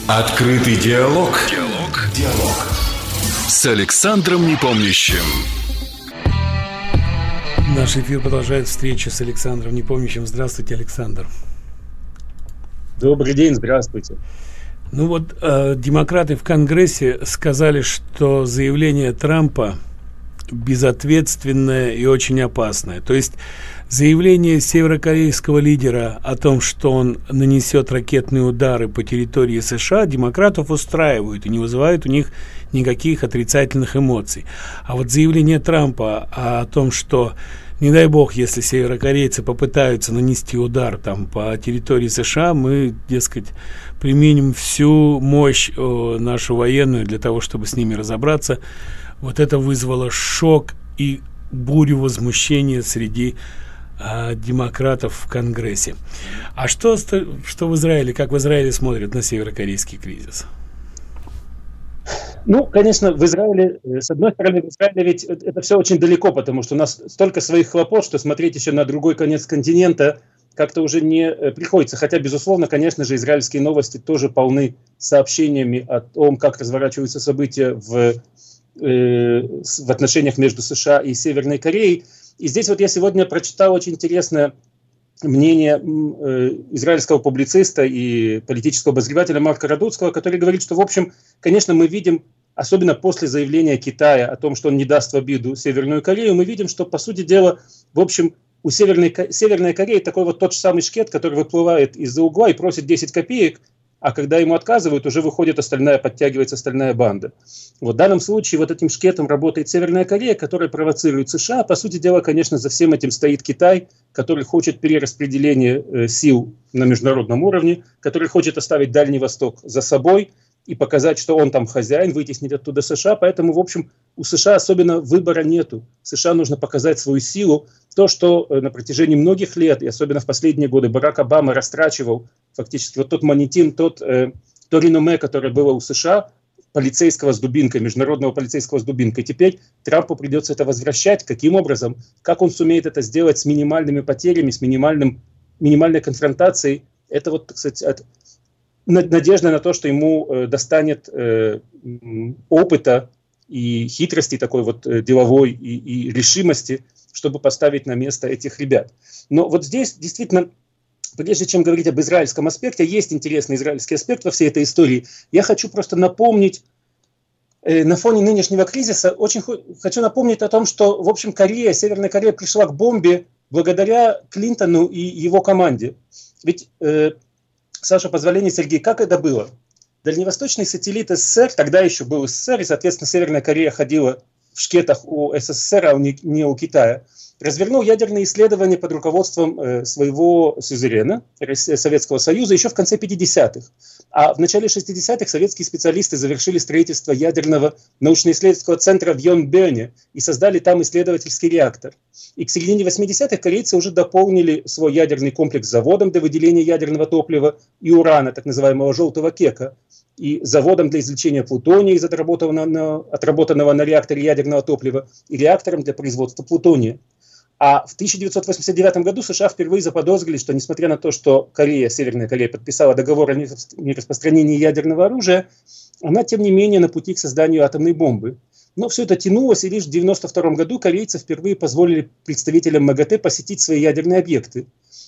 Открытый диалог. Диалог. С Александром Непомнящим. Наш эфир продолжает встреча с Александром Непомнящим. Здравствуйте, Александр. Добрый день, здравствуйте. Ну вот, демократы в Конгрессе сказали, что заявление Трампа безответственное и очень опасное. То есть заявление северокорейского лидера о том, что он нанесет ракетные удары по территории США, демократов устраивают и не вызывают у них никаких отрицательных эмоций. А вот заявление Трампа о том, что, не дай бог, если северокорейцы попытаются нанести удар там по территории США, мы, дескать, применим всю мощь нашу военную для того, чтобы с ними разобраться. Вот это вызвало шок и бурю возмущения среди демократов в Конгрессе. А что в Израиле, как в Израиле смотрят на северокорейский кризис? Ну, конечно, в Израиле, с одной стороны, в Израиле ведь это все очень далеко, потому что у нас столько своих хлопот, что смотреть еще на другой конец континента как-то уже не приходится. Хотя, безусловно, конечно же, израильские новости тоже полны сообщениями о том, как разворачиваются события в отношениях между США и Северной Кореей. И здесь вот я сегодня прочитал очень интересное мнение израильского публициста и политического обозревателя Марка Радуцкого, который говорит, что, в общем, конечно, мы видим, особенно после заявления Китая о том, что он не даст в обиду Северную Корею, мы видим, что, по сути дела, в общем, у Северной Кореи такой вот тот же самый шкет, который выплывает из-за угла и просит 10 копеек, а когда ему отказывают, уже выходит подтягивается остальная банда. Вот в данном случае вот этим шкетом работает Северная Корея, которая провоцирует США. По сути дела, конечно, за всем этим стоит Китай, который хочет перераспределения сил на международном уровне, который хочет оставить Дальний Восток за собой и показать, что он там хозяин, вытеснить оттуда США. Поэтому, в общем, у США особенно выбора нету. США нужно показать свою силу. То, что на протяжении многих лет, и особенно в последние годы, Барак Обама растрачивал фактически вот тот монетин, то реноме, которое было у США, полицейского с дубинкой, международного полицейского с дубинкой. Теперь Трампу придется это возвращать. Каким образом? Как он сумеет это сделать с минимальными потерями, с минимальной конфронтацией? Это вот, кстати, надежда на то, что ему достанет опыта и хитрости такой вот деловой и решимости, чтобы поставить на место этих ребят. Но вот здесь действительно, прежде чем говорить об израильском аспекте, есть интересный израильский аспект во всей этой истории. Я хочу просто напомнить, на фоне нынешнего кризиса, очень хочу напомнить о том, что, в общем, Северная Корея пришла к бомбе благодаря Клинтону и его команде. Ведь, Саша, позволение, Сергей, как это было? Дальневосточный сателлит СССР, тогда еще был СССР, и, соответственно, Северная Корея ходила в шкетах у СССР, а не у Китая, развернул ядерные исследования под руководством своего сюзерена, Советского Союза, еще в конце 50-х. А в начале 60-х советские специалисты завершили строительство ядерного научно-исследовательского центра в Йонбёне и создали там исследовательский реактор. И к середине 80-х корейцы уже дополнили свой ядерный комплекс заводом для выделения ядерного топлива и урана, так называемого желтого кека, и заводом для извлечения плутония из отработанного на реакторе ядерного топлива, и реактором для производства плутония. А в 1989 году США впервые заподозрили, что несмотря на то, что Северная Корея подписала договор о нераспространении ядерного оружия, она, тем не менее, на пути к созданию атомной бомбы. Но все это тянулось, и лишь в 1992 году корейцы впервые позволили представителям МАГАТЭ посетить свои ядерные объекты.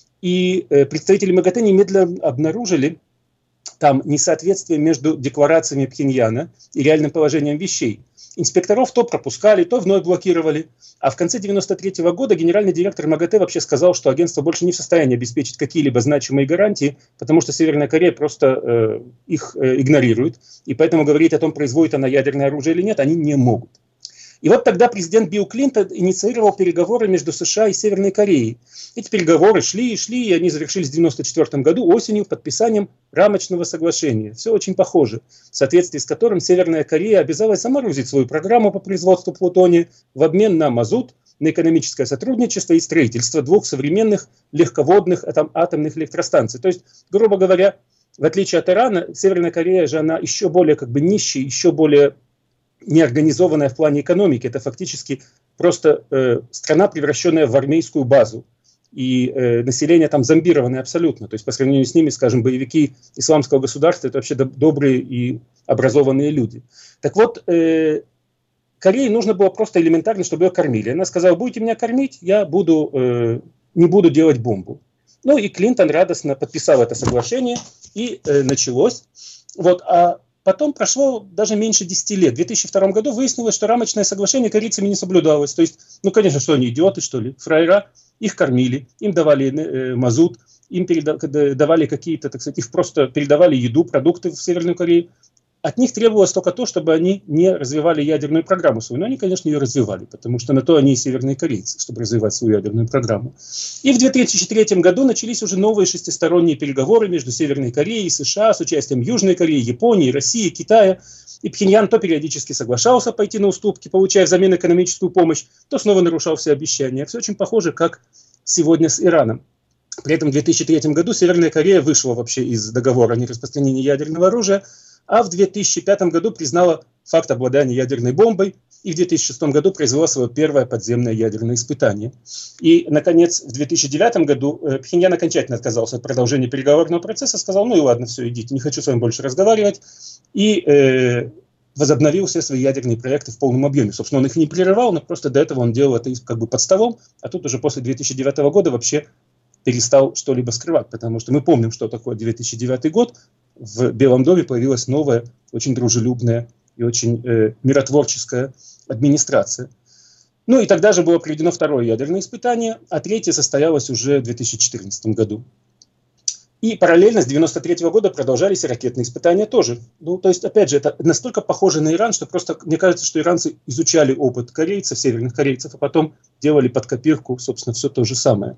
И представители МАГАТЭ немедленно обнаружили там несоответствие между декларациями Пхеньяна и реальным положением вещей. Инспекторов то пропускали, то вновь блокировали. А в конце 1993 года генеральный директор МАГАТЭ вообще сказал, что агентство больше не в состоянии обеспечить какие-либо значимые гарантии, потому что Северная Корея просто их игнорирует. И поэтому говорить о том, производит она ядерное оружие или нет, они не могут. И вот тогда президент Билл Клинтон инициировал переговоры между США и Северной Кореей. Эти переговоры шли, и они завершились в 1994 году осенью подписанием рамочного соглашения. Все очень похоже, в соответствии с которым Северная Корея обязалась заморозить свою программу по производству плутония в обмен на мазут, на экономическое сотрудничество и строительство 2 современных легководных атомных электростанций. То есть, грубо говоря, в отличие от Ирана, Северная Корея же она еще более нищая, еще более неорганизованная в плане экономики. Это фактически просто страна, превращенная в армейскую базу. и население там зомбированное абсолютно. То есть по сравнению с ними, скажем, боевики исламского государства – это вообще добрые и образованные люди. Так вот, Корее нужно было просто элементарно, чтобы ее кормили. Она сказала: будете меня кормить, я не буду делать бомбу. Ну и Клинтон радостно подписал это соглашение, и началось. Вот, а потом прошло даже меньше 10 лет. В 2002 году выяснилось, что рамочное соглашение корейцами не соблюдалось. То есть, ну, конечно, что они идиоты, что ли, фраера, их кормили, им давали мазут, им давали какие-то, так сказать, их просто передавали еду, продукты в Северную Корею. От них требовалось только то, чтобы они не развивали ядерную программу свою. Но они, конечно, ее развивали, потому что на то они и северные корейцы, чтобы развивать свою ядерную программу. И в 2003 году начались уже новые шестисторонние переговоры между Северной Кореей и США с участием Южной Кореи, Японии, России, Китая. И Пхеньян то периодически соглашался пойти на уступки, получая взамен экономическую помощь, то снова нарушал все обещания. Все очень похоже, как сегодня с Ираном. При этом в 2003 году Северная Корея вышла вообще из договора о нераспространении ядерного оружия, а в 2005 году признала факт обладания ядерной бомбой и в 2006 году произвела свое первое подземное ядерное испытание. И, наконец, в 2009 году Пхеньян окончательно отказался от продолжения переговорного процесса, сказал: ну и ладно, все, идите, не хочу с вами больше разговаривать, и возобновил все свои ядерные проекты в полном объеме. Собственно, он их не прерывал, но просто до этого он делал это как бы под столом, а тут уже после 2009 года вообще перестал что-либо скрывать, потому что мы помним, что такое 2009 год. В Белом доме появилась новая, очень дружелюбная и очень миротворческая администрация. Ну и тогда же было проведено второе ядерное испытание, а третье состоялось уже в 2014 году. И параллельно с 1993 года продолжались и ракетные испытания тоже. Ну, то есть, опять же, это настолько похоже на Иран, что просто мне кажется, что иранцы изучали опыт корейцев, северных корейцев, а потом делали под копирку, собственно, все то же самое.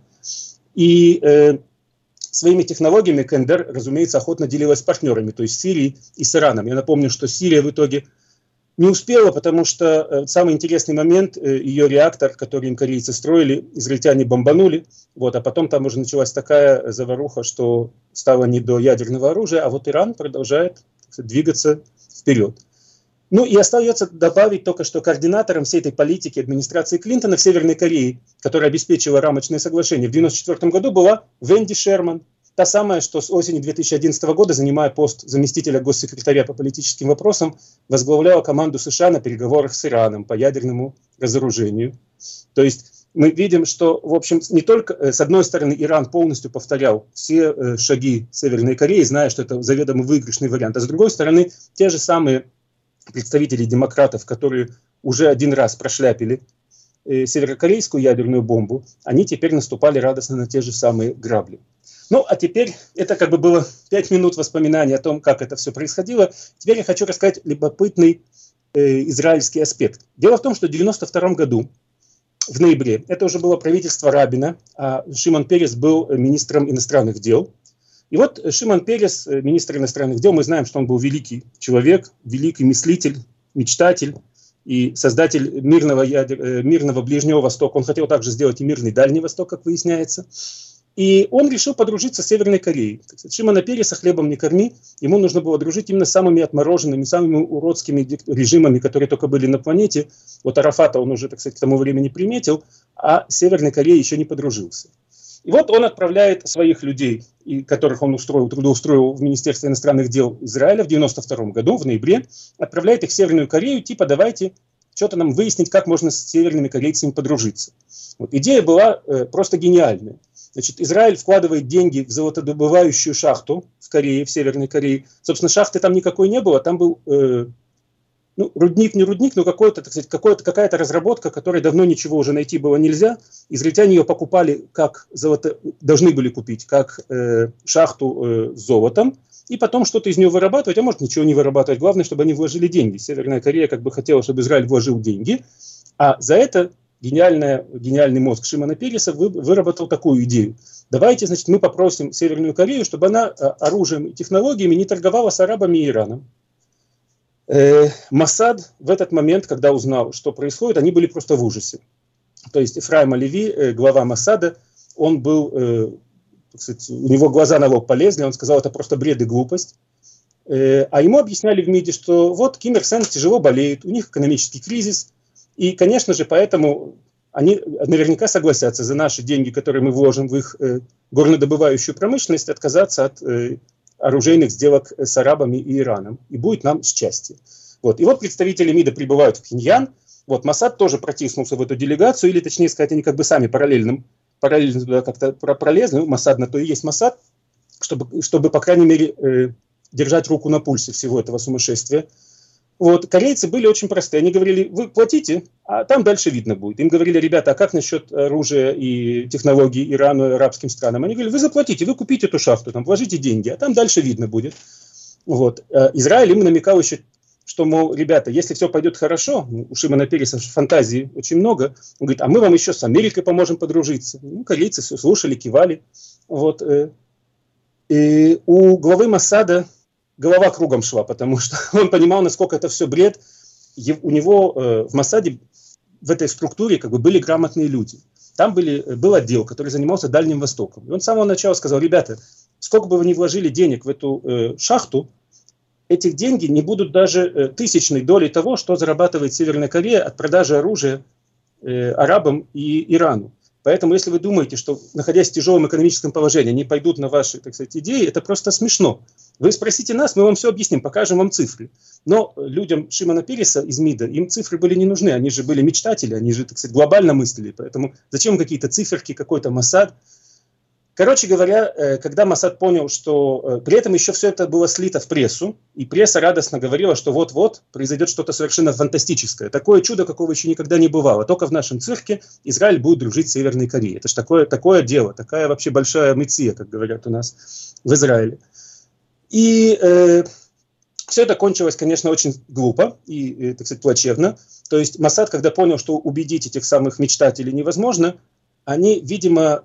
И своими технологиями КНДР, разумеется, охотно делилась с партнерами, то есть Сирией и с Ираном. Я напомню, что Сирия в итоге не успела, потому что самый интересный момент, ее реактор, который им корейцы строили, израильтяне бомбанули, вот, а потом там уже началась такая заваруха, что стало не до ядерного оружия, а вот Иран продолжает, так сказать, двигаться вперед. Ну и остается добавить только, что координатором всей этой политики администрации Клинтона в Северной Корее, которая обеспечила рамочное соглашение в 1994 году, была Венди Шерман. Та самая, что с осени 2011 года, занимая пост заместителя госсекретаря по политическим вопросам, возглавляла команду США на переговорах с Ираном по ядерному разоружению. То есть мы видим, что, в общем, не только, с одной стороны, Иран полностью повторял все шаги Северной Кореи, зная, что это заведомо выигрышный вариант, а с другой стороны, те же самые представители демократов, которые уже один раз прошляпили северокорейскую ядерную бомбу, они теперь наступали радостно на те же самые грабли. Ну, а теперь, это как бы было 5 минут воспоминаний о том, как это все происходило. Теперь я хочу рассказать любопытный израильский аспект. Дело в том, что в 1992 году, в ноябре, это уже было правительство Рабина, а Шимон Перес был министром иностранных дел. И вот Шимон Перес, министр иностранных дел, мы знаем, что он был великий человек, великий мыслитель, мечтатель и создатель мирного Ближнего Востока. Он хотел также сделать и мирный Дальний Восток, как выясняется. И он решил подружиться с Северной Кореей. Шимона Переса хлебом не корми, ему нужно было дружить именно с самыми отмороженными, самыми уродскими режимами, которые только были на планете. Вот Арафата он уже, так сказать, к тому времени приметил, а с Северной Кореей еще не подружился. И вот он отправляет своих людей, которых он трудоустроил в Министерство иностранных дел Израиля в 1992 году, в ноябре, отправляет их в Северную Корею, типа давайте что-то нам выяснить, как можно с северными корейцами подружиться. Вот. Идея была просто гениальная. Значит, Израиль вкладывает деньги в золотодобывающую шахту в Корее, в Северной Корее. Собственно, шахты там никакой не было, там был рудник, не рудник, но какая-то разработка, которой давно ничего уже найти было нельзя. Израильтяне ее покупали, должны были купить, как шахту с золотом, и потом что-то из нее вырабатывать, а может ничего не вырабатывать. Главное, чтобы они вложили деньги. Северная Корея как бы хотела, чтобы Израиль вложил деньги, а за это гениальный мозг Шимона Переса выработал такую идею. Давайте, значит, мы попросим Северную Корею, чтобы она оружием и технологиями не торговала с арабами и Ираном. Моссад в этот момент, когда узнал, что происходит, они были просто в ужасе. То есть Ефраим Алеви, глава Моссада, он был, так сказать, у него глаза на лоб полезли, он сказал, это просто бред и глупость. А ему объясняли в МИДе, что вот Ким Ир Сен тяжело болеет, у них экономический кризис, и, конечно же, поэтому они наверняка согласятся за наши деньги, которые мы вложим в их горнодобывающую промышленность, отказаться от оружейных сделок с арабами и Ираном. И будет нам счастье. Вот. И вот представители МИДа прибывают в Пхеньян. Вот Моссад тоже протиснулся в эту делегацию, или точнее сказать, они как бы сами параллельно туда как-то пролезли. Моссад на то и есть Моссад, чтобы по крайней мере, держать руку на пульсе всего этого сумасшествия. Вот. Корейцы были очень простые. Они говорили, вы платите, а там дальше видно будет. Им говорили, ребята, а как насчет оружия и технологий Ирану и арабским странам? Они говорили, вы заплатите, вы купите эту шахту, там, вложите деньги, а там дальше видно будет. Вот. Израиль им намекал еще, что, мол, ребята, если все пойдет хорошо, у Шимона Переса фантазии очень много, он говорит, а мы вам еще с Америкой поможем подружиться. Ну, корейцы все слушали, кивали. Вот. И у главы Моссада голова кругом шла, потому что он понимал, насколько это все бред. У него в Моссаде, в этой структуре как бы были грамотные люди. Там был отдел, который занимался Дальним Востоком. И он с самого начала сказал, ребята, сколько бы вы ни вложили денег в эту шахту, этих деньги не будут даже тысячной долей того, что зарабатывает Северная Корея от продажи оружия арабам и Ирану. Поэтому, если вы думаете, что, находясь в тяжелом экономическом положении, они пойдут на ваши, так сказать, идеи, это просто смешно. Вы спросите нас, мы вам все объясним, покажем вам цифры. Но людям Шимона Переса из МИДа, им цифры были не нужны, они же были мечтатели, они же, так сказать, глобально мыслили. Поэтому зачем какие-то циферки, какой-то Моссад? Короче говоря, когда Моссад понял, что при этом еще все это было слито в прессу, и пресса радостно говорила, что вот-вот произойдет что-то совершенно фантастическое. Такое чудо, какого еще никогда не бывало. Только в нашем цирке Израиль будет дружить с Северной Кореей. Это же такое дело, такая вообще большая миция, как говорят у нас в Израиле. И все это кончилось, конечно, очень глупо и, так сказать, плачевно. То есть Моссад, когда понял, что убедить этих самых мечтателей невозможно, они, видимо,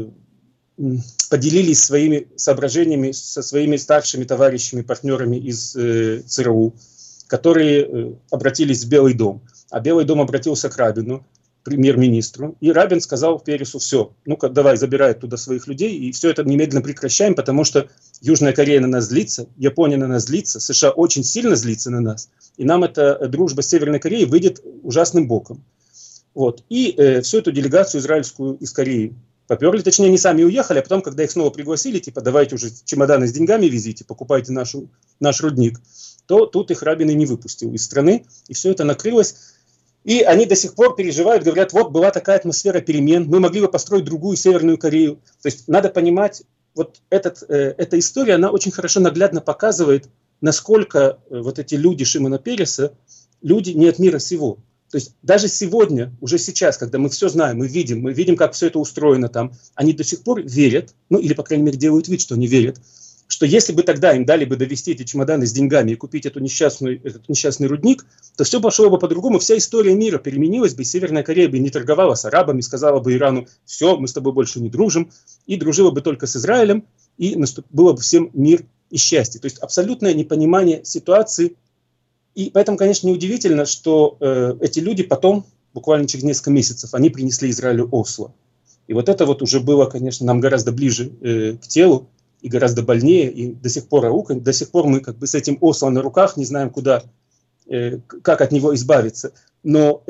поделились своими соображениями со своими старшими товарищами, партнерами из ЦРУ, которые обратились в Белый дом. А Белый дом обратился к Рабину, премьер-министру, и Рабин сказал Пересу, все, ну-ка давай, забирай туда своих людей, и все это немедленно прекращаем, потому что Южная Корея на нас злится, Япония на нас злится, США очень сильно злится на нас, и нам эта дружба с Северной Кореей выйдет ужасным боком. Вот. И всю эту делегацию израильскую из Кореи поперли, точнее, не сами уехали, а потом, когда их снова пригласили, типа, давайте уже чемоданы с деньгами везите, покупайте наш рудник, то тут их Рабин и не выпустил из страны, и все это накрылось. И они до сих пор переживают, говорят, вот была такая атмосфера перемен, мы могли бы построить другую Северную Корею. То есть надо понимать, вот эта история, она очень хорошо наглядно показывает, насколько вот эти люди Шимона Переса, люди не от мира сего. То есть даже сегодня, уже сейчас, когда мы все знаем, мы видим, как все это устроено там, они до сих пор верят, ну или, по крайней мере, делают вид, что они верят, что если бы тогда им дали бы довести эти чемоданы с деньгами и купить этот несчастный рудник, то все пошло бы по-другому, вся история мира переменилась бы, и Северная Корея бы не торговала с арабами, сказала бы Ирану, все, мы с тобой больше не дружим, и дружила бы только с Израилем, и было бы всем мир и счастье. То есть абсолютное непонимание ситуации. И поэтому, конечно, неудивительно, что эти люди потом, буквально через несколько месяцев, они принесли Израилю Осло. И вот это вот уже было, конечно, нам гораздо ближе к телу и гораздо больнее, и до сих пор мы как бы с этим Осло на руках не знаем, как от него избавиться. Но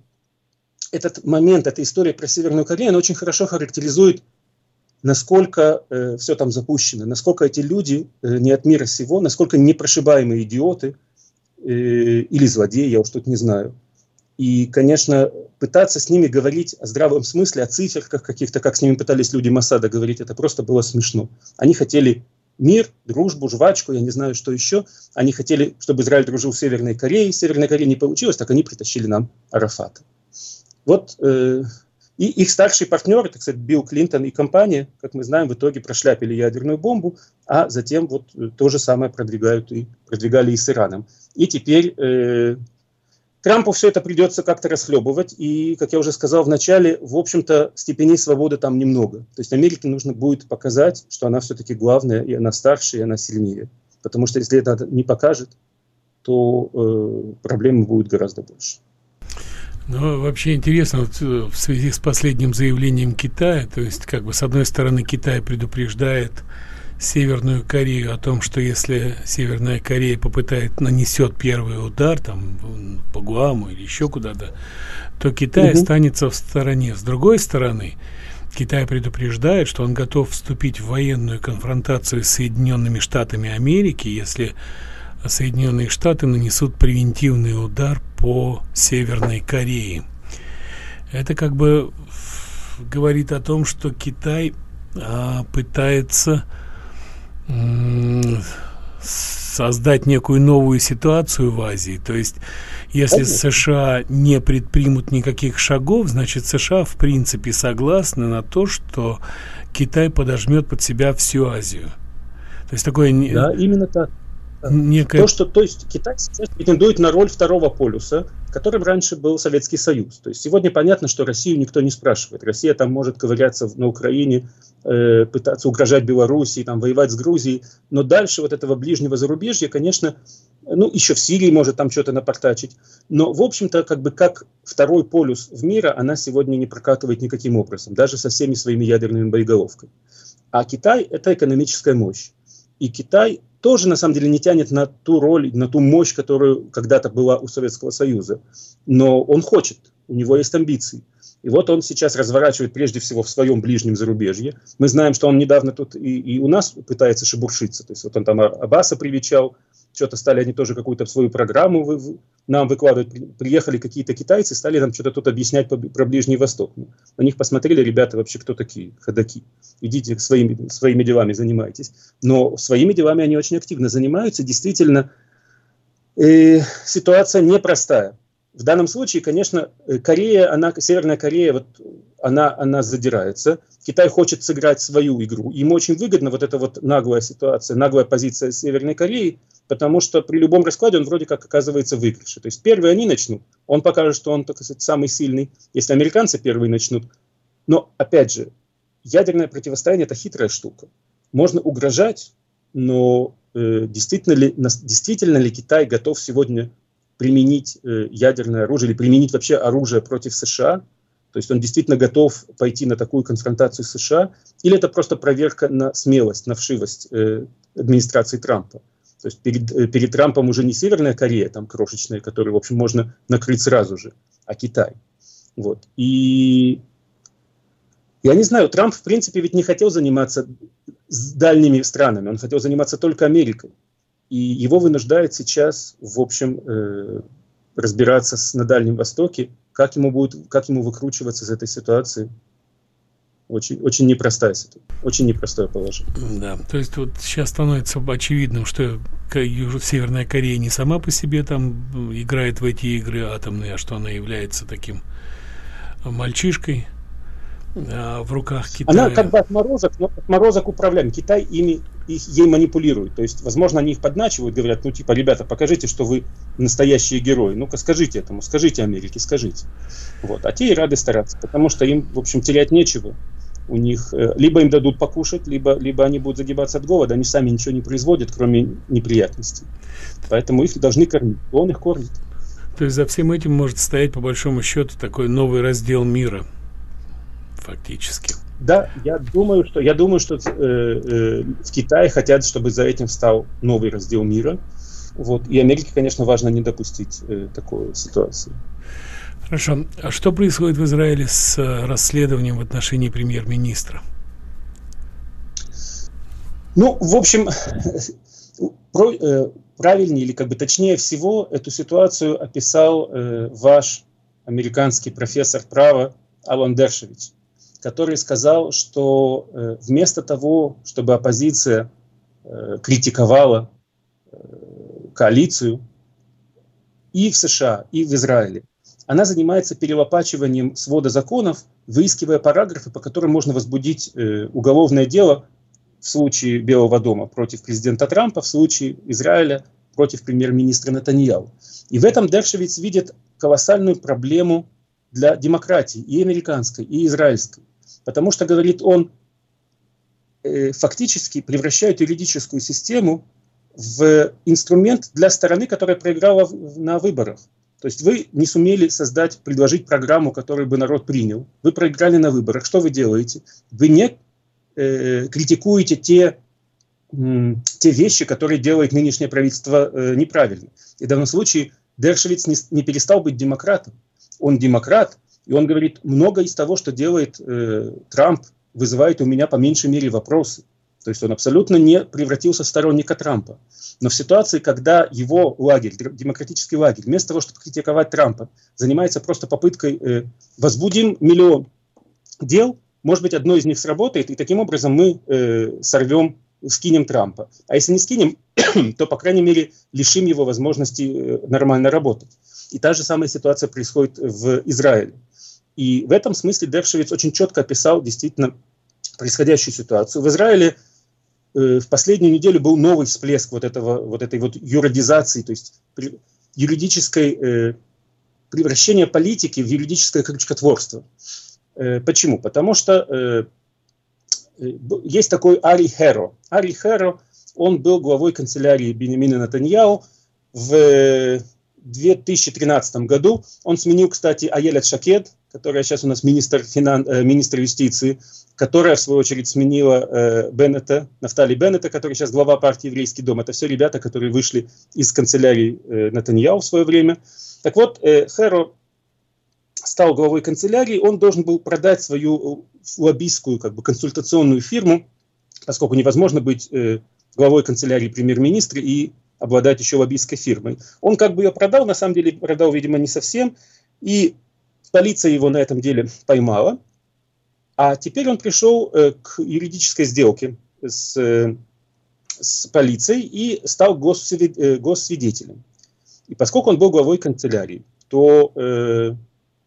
этот момент, эта история про Северную Корею, она очень хорошо характеризует, насколько все там запущено, насколько эти люди не от мира сего, насколько непрошибаемые идиоты, или злодеи, я уж тут не знаю. И, конечно, пытаться с ними говорить о здравом смысле, о циферках каких-то, как с ними пытались люди Моссада говорить, это просто было смешно. Они хотели мир, дружбу, жвачку, я не знаю, что еще. Они хотели, чтобы Израиль дружил с Северной Кореей. Северной Кореи не получилось, так они притащили нам Арафата. Вот, и их старший партнер, так сказать, Билл Клинтон и компания, как мы знаем, в итоге прошляпили ядерную бомбу, а затем вот то же самое продвигали и с Ираном. И теперь Трампу все это придется как-то расхлебывать, и, как я уже сказал в начале, в общем-то, степеней свободы там немного. То есть Америке нужно будет показать, что она все-таки главная, и она старше, и она сильнее. Потому что если это не покажет, то проблемы будут гораздо больше. Ну, вообще интересно, вот в связи с последним заявлением Китая, то есть, как бы, с одной стороны, Китай предупреждает Северную Корею о том, что если Северная Корея нанесет первый удар там по Гуаму или еще куда-то, то Китай останется в стороне. С другой стороны, Китай предупреждает, что он готов вступить в военную конфронтацию с Соединенными Штатами Америки, если Соединенные Штаты нанесут превентивный удар по Северной Корее. Это как бы говорит о том, что Китай пытается создать некую новую ситуацию в Азии. То есть, если США не предпримут никаких шагов, значит, США в принципе согласны на то, что Китай подожмет под себя всю Азию. То есть такое... Да, именно так. Некое... То есть Китай сейчас претендует на роль второго полюса, которым раньше был Советский Союз. То есть сегодня понятно, что Россию никто не спрашивает. Россия там может ковыряться на Украине, пытаться угрожать Белоруссии, там, воевать с Грузией. Но дальше вот этого ближнего зарубежья, конечно, еще в Сирии может там что-то напортачить. Но, в общем-то, как второй полюс в мире, она сегодня не прокатывает никаким образом, даже со всеми своими ядерными боеголовками. А Китай – это экономическая мощь. И Китай тоже, на самом деле, не тянет на ту роль, на ту мощь, которую когда-то была у Советского Союза. Но он хочет, у него есть амбиции. И вот он сейчас разворачивает прежде всего в своем ближнем зарубежье. Мы знаем, что он недавно тут и у нас пытается шебуршиться. То есть вот он там Аббаса привечал, что-то стали они тоже какую-то свою программу нам выкладывать. Приехали какие-то китайцы, стали нам что-то тут объяснять про Ближний Восток. На них посмотрели, ребята, вообще кто такие ходаки? Идите своими делами занимайтесь. Но своими делами они очень активно занимаются. Действительно, ситуация непростая. В данном случае, конечно, Северная Корея, она задирается. Китай хочет сыграть свою игру. Ему очень выгодна вот эта вот наглая ситуация, наглая позиция Северной Кореи, потому что при любом раскладе он вроде как оказывается в выигрыше. То есть первые они начнут, он покажет, что он, так сказать, самый сильный, если американцы первые начнут. Но, опять же, ядерное противостояние – это хитрая штука. Можно угрожать, но действительно ли Китай готов сегодня применить ядерное оружие или применить вообще оружие против США? То есть он действительно готов пойти на такую конфронтацию с США? Или это просто проверка на смелость, на вшивость администрации Трампа? То есть перед Трампом уже не Северная Корея, там крошечная, которую, в общем, можно накрыть сразу же, а Китай. Вот. И я не знаю, Трамп, в принципе, ведь не хотел заниматься с дальними странами, он хотел заниматься только Америкой. И его вынуждает сейчас, в общем, разбираться на Дальнем Востоке, как ему выкручиваться из этой ситуации. Очень, очень непростая ситуация, очень непростое положение. Да, то есть вот сейчас становится очевидным, что Северная Корея не сама по себе там играет в эти игры атомные, а что она является таким мальчишкой в руках Китая. Она как бы отморозок управляем. Китай ей манипулирует. То есть, возможно, они их подначивают, говорят, ребята, покажите, что вы настоящие герои. Ну-ка, скажите Америке, скажите. Вот. А те и рады стараться, потому что им, в общем, терять нечего. У них либо им дадут покушать, либо они будут загибаться от голода. Они сами ничего не производят, кроме неприятностей. Поэтому их должны кормить. Он их кормит. То есть за всем этим может стоять, по большому счету, такой новый раздел мира. Фактически. Да, я думаю, что в Китае хотят, чтобы за этим стал новый раздел мира. Вот. И Америке, конечно, важно не допустить такой ситуации. Хорошо. А что происходит в Израиле с расследованием в отношении премьер-министра? Ну, в общем, правильнее или точнее всего эту ситуацию описал ваш американский профессор права Алан Дершевич, который сказал, что вместо того, чтобы оппозиция критиковала коалицию и в США, и в Израиле, она занимается перелопачиванием свода законов, выискивая параграфы, по которым можно возбудить уголовное дело в случае Белого дома против президента Трампа, в случае Израиля против премьер-министра Нетаньяху. И в этом Дершевиц видит колоссальную проблему для демократии и американской, и израильской. Потому что, говорит он, фактически превращают юридическую систему в инструмент для стороны, которая проиграла на выборах. То есть вы не сумели предложить программу, которую бы народ принял. Вы проиграли на выборах. Что вы делаете? Вы не критикуете те те вещи, которые делает нынешнее правительство неправильно. И в данном случае Дершевиц не перестал быть демократом. Он демократ, и он говорит, много из того, что делает Трамп, вызывает у меня по меньшей мере вопросы. То есть он абсолютно не превратился в сторонника Трампа. Но в ситуации, когда его лагерь, демократический лагерь, вместо того, чтобы критиковать Трампа, занимается просто попыткой возбудим миллион дел, может быть, одно из них сработает, и таким образом мы скинем Трампа. А если не скинем, то, по крайней мере, лишим его возможности нормально работать. И та же самая ситуация происходит в Израиле. И в этом смысле Дершевиц очень четко описал действительно происходящую ситуацию. В Израиле в последнюю неделю был новый всплеск вот этой юридизации, то есть юридической превращения политики в юридическое крючкотворство. Почему? Потому что есть такой Ари Херо. Ари Херо, он был главой канцелярии Биньямина Нетаньяху в 2013 году. Он сменил, кстати, Аелет Шакед, которая сейчас у нас министр юстиции, которая, в свою очередь, сменила Нафтали Беннета, который сейчас глава партии «Еврейский дом». Это все ребята, которые вышли из канцелярии Нетаньяху в свое время. Так вот, Херо стал главой канцелярии, он должен был продать свою лоббистскую, консультационную фирму, поскольку невозможно быть главой канцелярии премьер-министра и обладать еще лоббистской фирмой. Он ее продал, на самом деле продал, видимо, не совсем, и полиция его на этом деле поймала. А теперь он пришел к юридической сделке с полицией и стал госсвидетелем. И поскольку он был главой канцелярии, то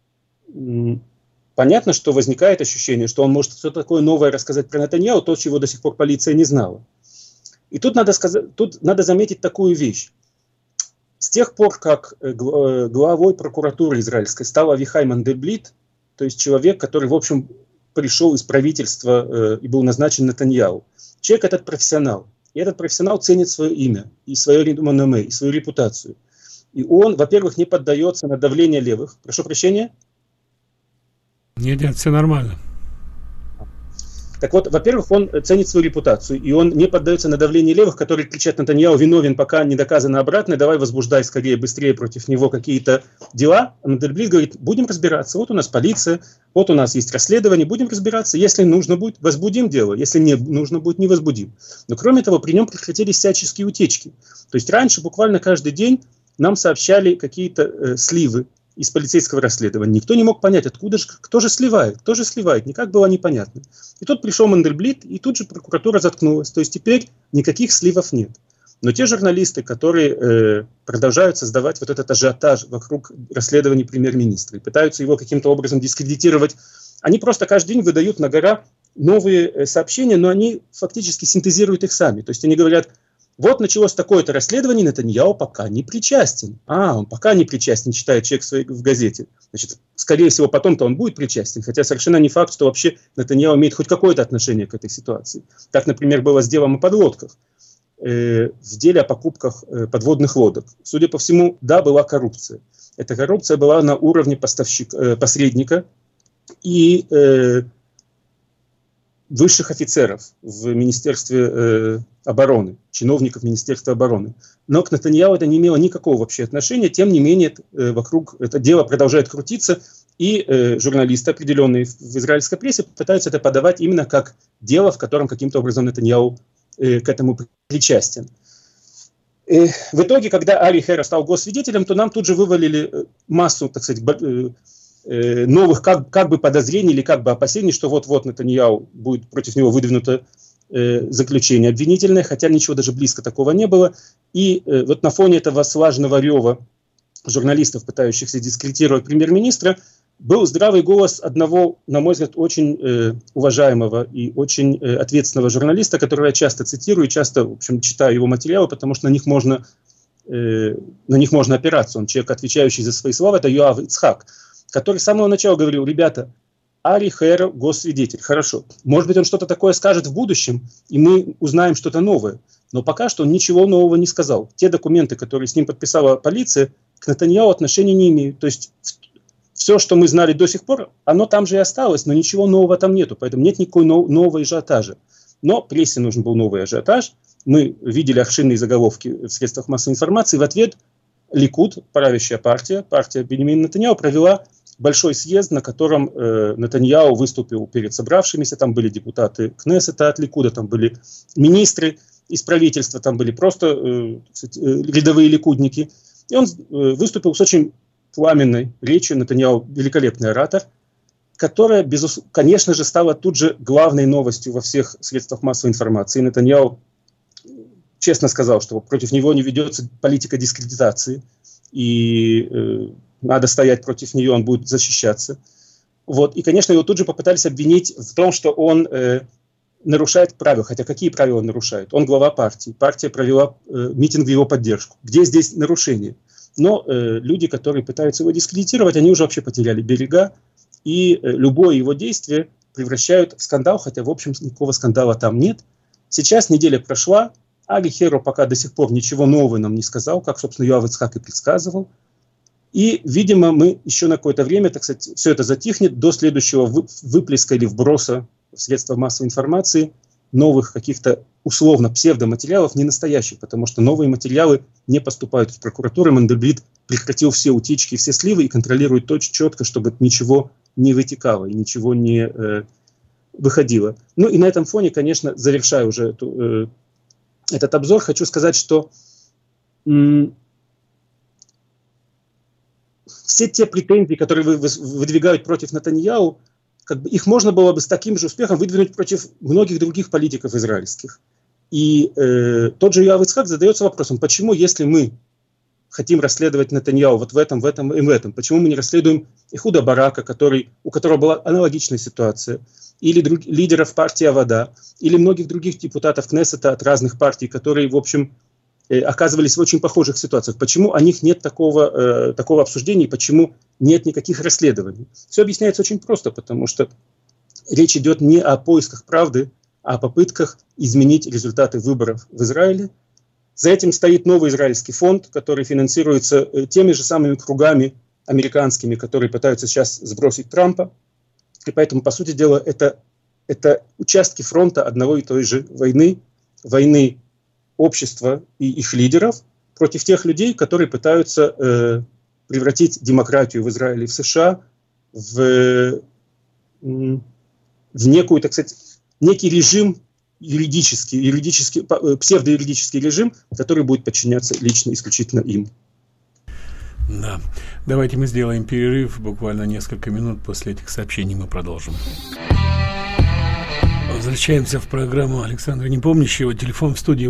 понятно, что возникает ощущение, что он может что-то такое новое рассказать про Нетаньяху, то, чего до сих пор полиция не знала. И тут надо заметить такую вещь. С тех пор, как главой прокуратуры израильской стал Авихай Мандельблит, то есть человек, который, в общем, пришел из правительства и был назначен Нетаньяху, человек этот профессионал. И этот профессионал ценит свое имя, и свое реноме, и свою репутацию. И он, во-первых, не поддается на давление левых. Прошу прощения? Нет, все нормально. Так вот, во-первых, он ценит свою репутацию, и он не поддается на давление левых, которые кричат: Нетаньяху виновен, пока не доказано обратное, давай возбуждай скорее, быстрее против него какие-то дела. А Мандельблит говорит: будем разбираться, вот у нас полиция, вот у нас есть расследование, будем разбираться, если нужно будет, возбудим дело, если не нужно будет, не возбудим. Но кроме того, при нем прекратились всяческие утечки. То есть раньше буквально каждый день нам сообщали какие-то сливы из полицейского расследования. Никто не мог понять, кто же сливает, никак было непонятно. И тут пришел Мандельблит, и тут же прокуратура заткнулась. То есть теперь никаких сливов нет. Но те журналисты, которые продолжают создавать вот этот ажиотаж вокруг расследования премьер-министра и пытаются его каким-то образом дискредитировать, они просто каждый день выдают на гора новые сообщения, но они фактически синтезируют их сами. То есть они говорят: вот началось такое-то расследование, Нетаньяху пока не причастен. Он пока не причастен, читает человек в газете. Значит, скорее всего, потом-то он будет причастен, хотя совершенно не факт, что вообще Нетаньяху имеет хоть какое-то отношение к этой ситуации. Так, например, было с делом о подлодках. В деле о покупках подводных лодок. Судя по всему, да, была коррупция. Эта коррупция была на уровне посредника и высших офицеров в Министерстве обороны, чиновников Министерства обороны. Но к Нетаньяху это не имело никакого вообще отношения, тем не менее вокруг это дело продолжает крутиться, и журналисты, определенные в израильской прессе, пытаются это подавать именно как дело, в котором каким-то образом Нетаньяху к этому причастен. В итоге, когда Ари Херо стал госсвидетелем, то нам тут же вывалили массу, так сказать, новых как бы подозрений или как бы опасений, что вот-вот Нетаньяху будет против него выдвинуто заключение обвинительное, хотя ничего даже близко такого не было. И вот на фоне этого слаженного рева журналистов, пытающихся дискредитировать премьер-министра, был здравый голос одного, на мой взгляд, очень уважаемого и очень ответственного журналиста, которого я часто цитирую, часто, в общем, читаю его материалы, потому что на них можно опираться. Он человек, отвечающий за свои слова, это Йоав Ицхак, который с самого начала говорил: ребята, Ари Херо госсвидетель, хорошо, может быть, он что-то такое скажет в будущем, и мы узнаем что-то новое, но пока что он ничего нового не сказал. Те документы, которые с ним подписала полиция, к Нетаньяху отношения не имеют. То есть все, что мы знали до сих пор, оно там же и осталось, но ничего нового там нету, поэтому нет никакой нового ажиотажа. Но прессе нужен был новый ажиотаж, мы видели аршинные заголовки в средствах массовой информации. В ответ Ликуд, правящая партия Беньямина Нетаньяху, провела большой съезд, на котором Нетаньяху выступил перед собравшимися. Там были депутаты Кнессета от Ликуда, там были министры из правительства, там были просто рядовые ликудники. И он выступил с очень пламенной речью. Нетаньяху великолепный оратор, которая, конечно же, стала тут же главной новостью во всех средствах массовой информации. Нетаньяху честно сказал, что против него не ведется политика дискредитации, и надо стоять против нее, он будет защищаться. Вот. И, конечно, его тут же попытались обвинить в том, что он нарушает правила. Хотя какие правила он нарушает? Он глава партии. Партия провела митинг в его поддержку. Где здесь нарушение? Но люди, которые пытаются его дискредитировать, они уже вообще потеряли берега, и любое его действие превращают в скандал, хотя, в общем, никакого скандала там нет. Сейчас неделя прошла, Ари Херо пока до сих пор ничего нового нам не сказал, как, собственно, Йоав Ицхак и предсказывал. И, видимо, мы еще на какое-то время, так сказать, все это затихнет до следующего выплеска или вброса в средства массовой информации новых каких-то условно псевдоматериалов, не настоящих, потому что новые материалы не поступают в прокуратуру. Мандельблит прекратил все утечки, все сливы и контролирует точно четко, чтобы ничего не вытекало и ничего не выходило. Ну и на этом фоне, конечно, завершая уже этот обзор, хочу сказать, что все те претензии, которые выдвигают против Нетаньяху, как бы их можно было бы с таким же успехом выдвинуть против многих других политиков израильских. И тот же Йоав Ицхак задается вопросом, почему, если мы хотим расследовать Нетаньяху вот в этом и в этом, почему мы не расследуем Эхуда Барака, у которого была аналогичная ситуация, или лидеров партии Авода, или многих других депутатов Кнессета от разных партий, которые, в общем, оказывались в очень похожих ситуациях. Почему о них нет такого обсуждения, почему нет никаких расследований? Все объясняется очень просто, потому что речь идет не о поисках правды, а о попытках изменить результаты выборов в Израиле. За этим стоит новый израильский фонд, который финансируется теми же самыми кругами американскими, которые пытаются сейчас сбросить Трампа. И поэтому, по сути дела, это участки фронта одного и той же войны общества и их лидеров против тех людей, которые пытаются превратить демократию в Израиле и в США в некую, так сказать, некий режим юридический, псевдоюридический режим, который будет подчиняться лично, исключительно им. Да. Давайте мы сделаем перерыв, буквально несколько минут, после этих сообщений мы продолжим. Возвращаемся в программу Александра Непомнящего. Телефон в студии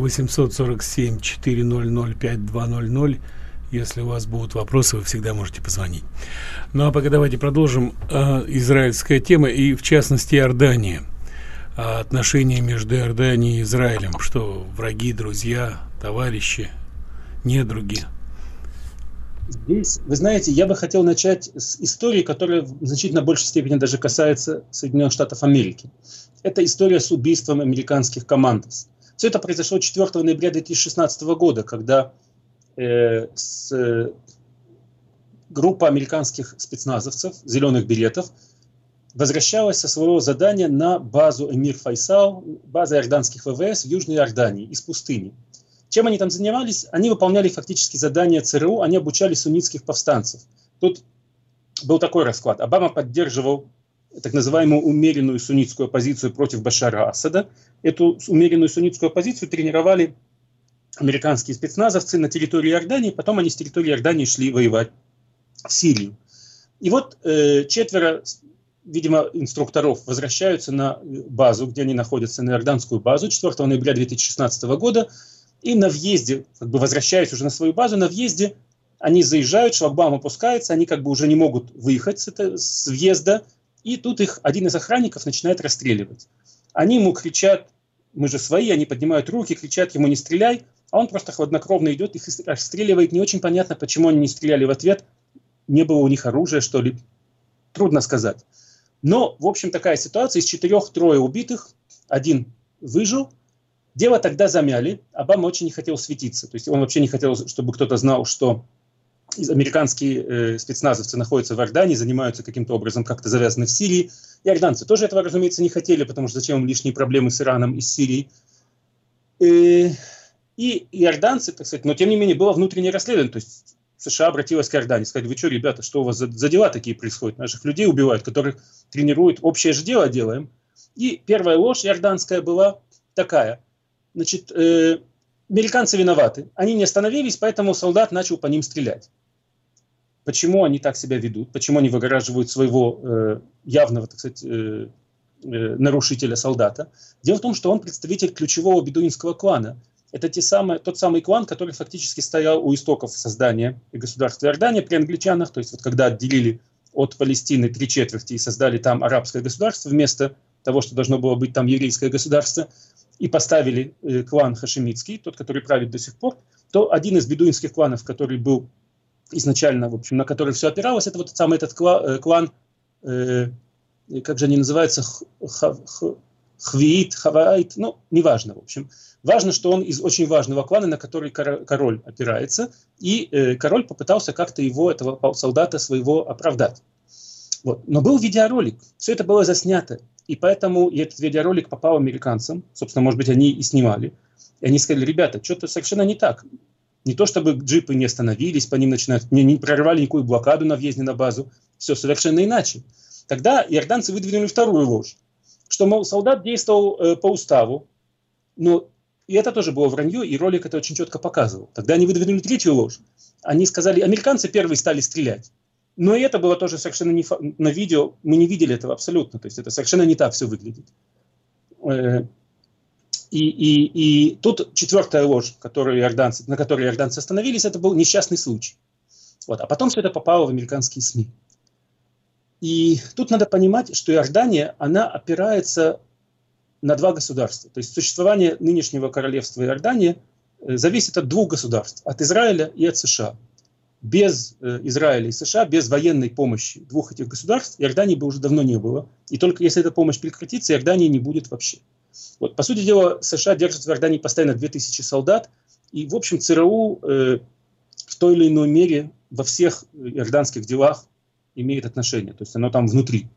847-400-5200. Если у вас будут вопросы, вы всегда можете позвонить. Ну а пока давайте продолжим. Израильская тема и, в частности, Иордания. Отношения между Иорданией и Израилем. Что, враги, друзья, товарищи, недруги? Здесь, вы знаете, я бы хотел начать с истории, которая в значительно большей степени даже касается Соединенных Штатов Америки. Это история с убийством американских командос. Все это произошло 4 ноября 2016 года, когда группа американских спецназовцев, зеленых беретов, возвращалась со своего задания на базу Эмир Файсал, база иорданских ВВС в Южной Иордании, из пустыни. Чем они там занимались? Они выполняли фактически задания ЦРУ, они обучали суннитских повстанцев. Тут был такой расклад. Обама поддерживал так называемую умеренную суннитскую оппозицию против Башара Асада. Эту умеренную суннитскую оппозицию тренировали американские спецназовцы на территории Иордании, потом они с территории Иордании шли воевать в Сирию. И вот 4, видимо, инструкторов возвращаются на базу, где они находятся, на иорданскую базу 4 ноября 2016 года, и на въезде, как бы возвращаясь уже на свою базу, на въезде они заезжают, шлагбаум опускается, они как бы уже не могут выехать с въезда, и тут их один из охранников начинает расстреливать. Они ему кричат: мы же свои, они поднимают руки, кричат ему: не стреляй, а он просто хладнокровно идет, их расстреливает. Не очень понятно, почему они не стреляли в ответ, не было у них оружия, что ли, трудно сказать. Но, в общем, такая ситуация, из 4 3 убитых, 1 выжил. Дело тогда замяли, Обама очень не хотел светиться, то есть он вообще не хотел, чтобы кто-то знал, что американские спецназовцы находятся в Иордании, занимаются каким-то образом, как-то завязаны в Сирии. Иорданцы тоже этого, разумеется, не хотели, потому что зачем им лишние проблемы с Ираном и с Сирией. И иорданцы, так сказать, но тем не менее было внутреннее расследование, то есть США обратилась к Иордании, сказать, вы что, ребята, что у вас за дела такие происходят? Наших людей убивают, которых тренируют, общее же дело делаем. И первая ложь иорданская была такая. Значит, американцы виноваты. Они не остановились, поэтому солдат начал по ним стрелять. Почему они так себя ведут? Почему они выгораживают своего явного, так сказать, нарушителя солдата? Дело в том, что он представитель ключевого бедуинского клана. Это тот самый клан, который фактически стоял у истоков создания государства Иордания при англичанах. То есть вот когда отделили от Палестины 3/4 и создали там арабское государство вместо того, что должно было быть там еврейское государство, и поставили клан хашемитский, тот, который правит до сих пор, то один из бедуинских кланов, который был изначально, в общем, на который все опиралось, это вот самый этот клан, как же они называются, Хвиит, Хаваит, ну, неважно, в общем. Важно, что он из очень важного клана, на который король опирается, и король попытался как-то этого солдата своего оправдать. Вот. Но был видеоролик, все это было заснято, и поэтому этот видеоролик попал американцам, собственно, может быть, они и снимали, и они сказали, ребята, что-то совершенно не так. Не то, чтобы джипы не остановились, по ним начинают, не прорвали никакую блокаду на въезде на базу, все совершенно иначе. Тогда иорданцы выдвинули вторую ложь, что, мол, солдат действовал по уставу, но и это тоже было вранье, и ролик это очень четко показывал. Тогда они выдвинули третью ложь. Они сказали, американцы первые стали стрелять. Но и это было тоже совершенно не на видео, мы не видели этого абсолютно, то есть это совершенно не так все выглядит. И тут четвертая ложь, на которой иорданцы остановились, это был несчастный случай. Вот. А потом все это попало в американские СМИ. И тут надо понимать, что Иордания, она опирается на два государства. То есть существование нынешнего королевства Иордания зависит от двух государств, от Израиля и от США. Без Израиля и США, без военной помощи двух этих государств Иордании бы уже давно не было. И только если эта помощь прекратится, Иордании не будет вообще. Вот, по сути дела, США держат в Иордании постоянно 2000 солдат, и, в общем, ЦРУ в той или иной мере во всех иорданских делах имеет отношение, то есть оно там внутри.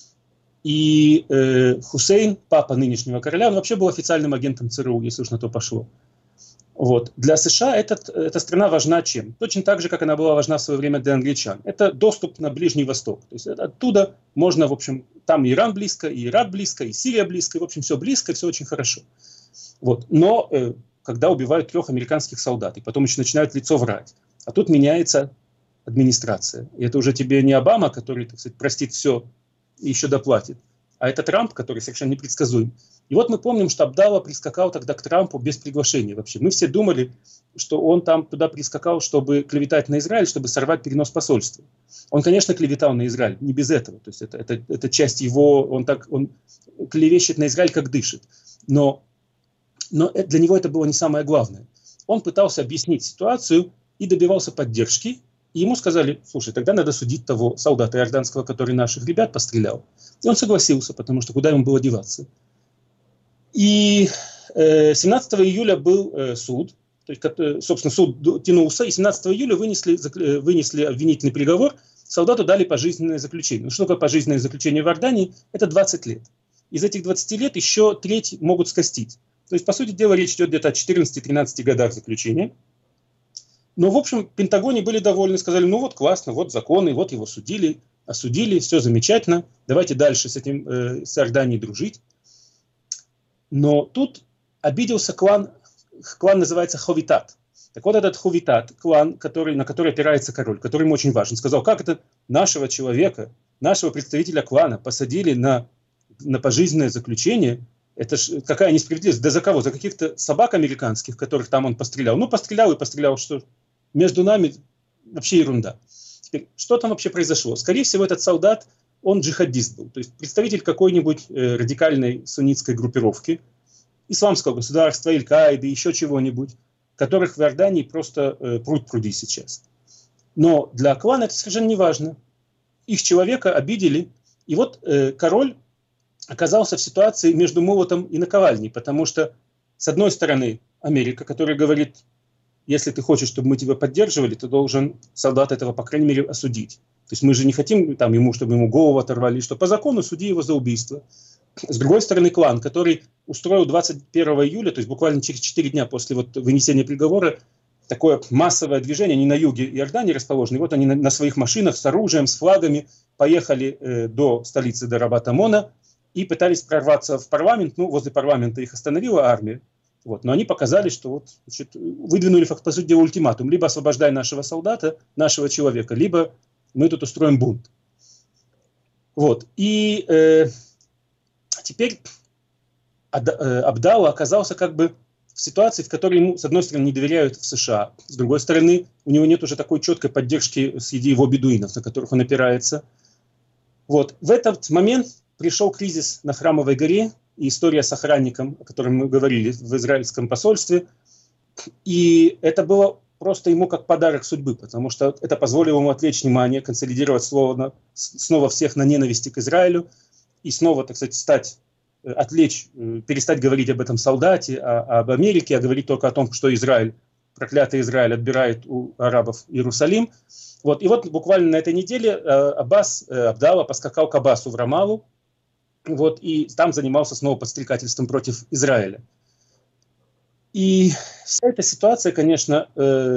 И Хусейн, папа нынешнего короля, он вообще был официальным агентом ЦРУ, если уж на то пошло. Вот. Для США эта страна важна чем? Точно так же, как она была важна в свое время для англичан. Это доступ на Ближний Восток. То есть оттуда можно, в общем, там и Иран близко, и Ирак близко, и Сирия близко, и, в общем, все близко, все очень хорошо. Вот. Но когда убивают 3 американских солдат, и потом еще начинают лицо врать, а тут меняется администрация. И это уже тебе не Обама, который, так сказать, простит все и еще доплатит, а это Трамп, который совершенно непредсказуем. И вот мы помним, что Абдалла прискакал тогда к Трампу без приглашения вообще. Мы все думали, что он там туда прискакал, чтобы клеветать на Израиль, чтобы сорвать перенос посольства. Он, конечно, клеветал на Израиль, не без этого. То есть это часть его, он клевещет на Израиль, как дышит. Но для него это было не самое главное. Он пытался объяснить ситуацию и добивался поддержки. И ему сказали, слушай, тогда надо судить того солдата иорданского, который наших ребят пострелял. И он согласился, потому что куда ему было деваться. И 17 июля был суд, то есть, собственно, суд тянулся, и 17 июля вынесли обвинительный приговор, солдату дали пожизненное заключение. Ну, что такое пожизненное заключение в Иордании? Это 20 лет. Из этих 20 лет еще треть могут скостить. То есть, по сути дела, речь идет где-то о 14-13 годах заключения. Но, в общем, в Пентагоне были довольны, сказали, ну вот классно, вот законы, вот его судили, осудили, все замечательно, давайте дальше с Иорданией дружить. Но тут обиделся клан называется Ховитат. Так вот этот Ховитат, клан, на который опирается король, который ему очень важен, сказал, как это нашего человека, нашего представителя клана посадили на пожизненное заключение, это ж какая несправедливость, да за кого? За каких-то собак американских, которых там он пострелял. Ну, пострелял и пострелял, что между нами вообще ерунда. Теперь, что там вообще произошло? Скорее всего, этот солдат, он джихадист был, то есть представитель какой-нибудь радикальной суннитской группировки, исламского государства, Аль-Каиды, еще чего-нибудь, которых в Иордании просто пруд-пруди сейчас. Но для клана это совершенно не важно. Их человека обидели, и вот король оказался в ситуации между молотом и наковальней, потому что, с одной стороны, Америка, которая говорит, если ты хочешь, чтобы мы тебя поддерживали, ты должен солдата этого, по крайней мере, осудить. То есть мы же не хотим, чтобы ему голову оторвали, что по закону суди его за убийство. С другой стороны, клан, который устроил 21 июля, то есть буквально через 4 дня после вынесения приговора, такое массовое движение, они на юге Иордании расположены, вот они на своих машинах с оружием, с флагами поехали до столицы, до Рабат-Амона, и пытались прорваться в парламент. Возле парламента их остановила армия. Но они показали, что выдвинули, по сути дела, ультиматум. Либо освобождай нашего солдата, нашего человека, либо мы тут устроим бунт. И теперь Абдалла оказался в ситуации, в которой ему, с одной стороны, не доверяют в США, с другой стороны, у него нет уже такой четкой поддержки среди его бедуинов, на которых он опирается. В этот момент пришел кризис на Храмовой горе, и история с охранником, о котором мы говорили в израильском посольстве. И это было просто ему как подарок судьбы, потому что это позволило ему отвлечь внимание, консолидировать снова всех на ненависти к Израилю, и снова, так сказать, перестать говорить об этом солдате, об Америке, а говорить только о том, что Израиль, проклятый Израиль, отбирает у арабов Иерусалим. И буквально на этой неделе Абдалла поскакал к Аббасу в Рамаллу, и там занимался снова подстрекательством против Израиля. И вся эта ситуация, конечно,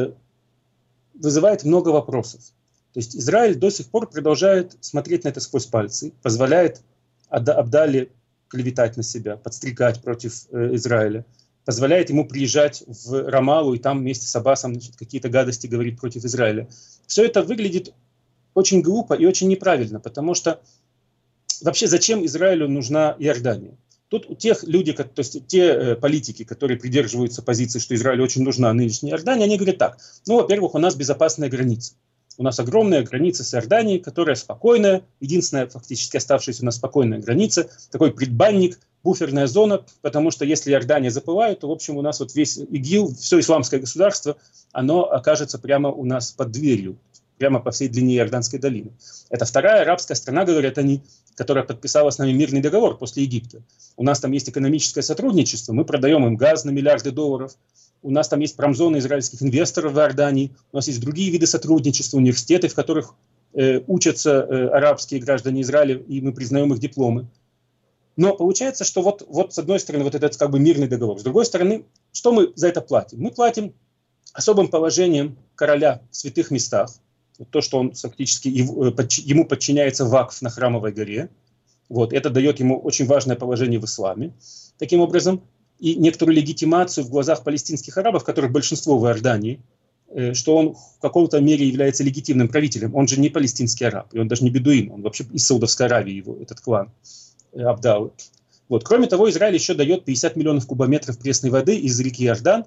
вызывает много вопросов. То есть Израиль до сих пор продолжает смотреть на это сквозь пальцы, позволяет Абдалле клеветать на себя, подстрекать против Израиля, позволяет ему приезжать в Рамаллу и там вместе с Аббасом какие-то гадости говорить против Израиля. Все это выглядит очень глупо и очень неправильно, потому что вообще зачем Израилю нужна Иордания? Тут у тех людей, то есть те политики, которые придерживаются позиции, что Израилю очень нужна нынешняя Иордания, они говорят так: во-первых, у нас безопасная граница. У нас огромная граница с Иорданией, которая спокойная, единственная фактически оставшаяся у нас спокойная граница, такой предбанник, буферная зона, потому что если Иордания запылает, то, в общем, у нас весь ИГИЛ, все исламское государство, оно окажется прямо у нас под дверью, прямо по всей длине Иорданской долины. Это вторая арабская страна, говорят они, которая подписала с нами мирный договор после Египта. У нас там есть экономическое сотрудничество, мы продаем им газ на миллиарды долларов, у нас там есть промзоны израильских инвесторов в Иордании, у нас есть другие виды сотрудничества, университеты, в которых учатся арабские граждане Израиля, и мы признаем их дипломы. Но получается, что с одной стороны этот мирный договор, с другой стороны, что мы за это платим? Мы платим особым положением короля в святых местах, то, что он фактически ему подчиняется вакф на Храмовой горе. Это дает ему очень важное положение в исламе. Таким образом, и некоторую легитимацию в глазах палестинских арабов, которых большинство в Иордании, что он в какой-то мере является легитимным правителем. Он же не палестинский араб, и он даже не бедуин, он вообще из Саудовской Аравии, этот клан Абдаллы. Кроме того, Израиль еще дает 50 миллионов кубометров пресной воды из реки Иордан